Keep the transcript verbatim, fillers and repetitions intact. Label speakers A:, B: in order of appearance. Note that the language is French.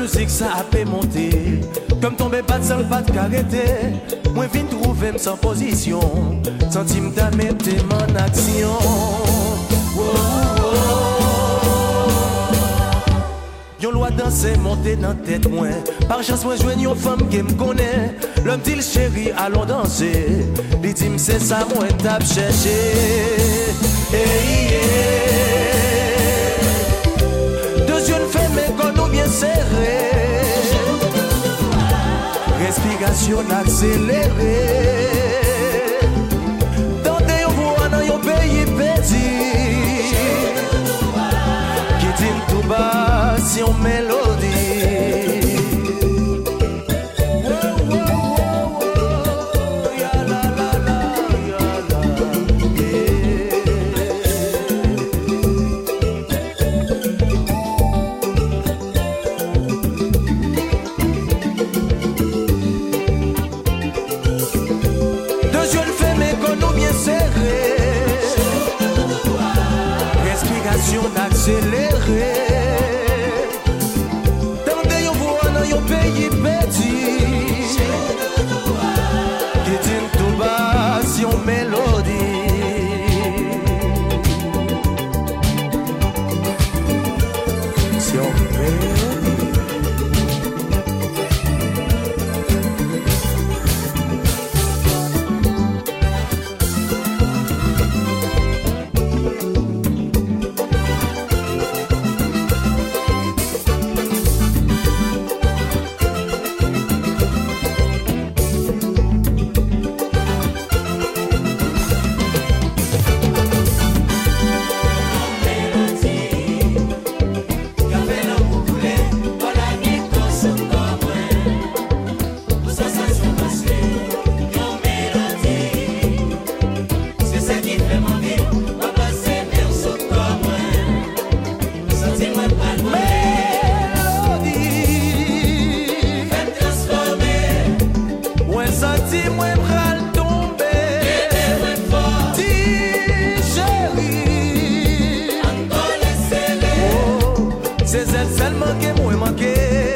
A: musique ça a pu monter. Comme tomber pas de sol, pas de carité. Moi vine trouver me sans position. Sentime ta mettre mon action. Oh, oh, oh. Yon loi danser, monter dans tête moi. Par chance moi joigne une femme qui me connaît. L'homme dit le chéri, allons danser. Il dit c'est ça moi tape chercher. Hey, yeah. Deux yeux fermés quand nous bien serrés. Respiration accélérée. Tendez yon voix dans yon pays perdu. Qui dit tout bas si on mélodie. Accéléré. Tendez yon voix dans yon pays perdu. Qui dit tout bas si on mélodie. Si on mélodie. C'est elle seulement qui m'a manqué.